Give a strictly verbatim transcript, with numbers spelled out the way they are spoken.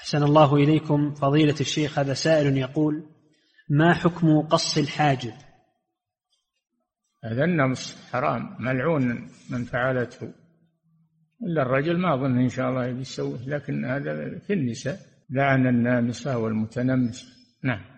أحسن الله إليكم فضيلة الشيخ، هذا سائل يقول: ما حكم قص الحاجب؟ هذا النمص حرام ملعون من فعلته، إلا الرجل ما أظن إن شاء الله يسويه، لكن هذا في النساء، لعن النامصة والمتنمصة. نعم.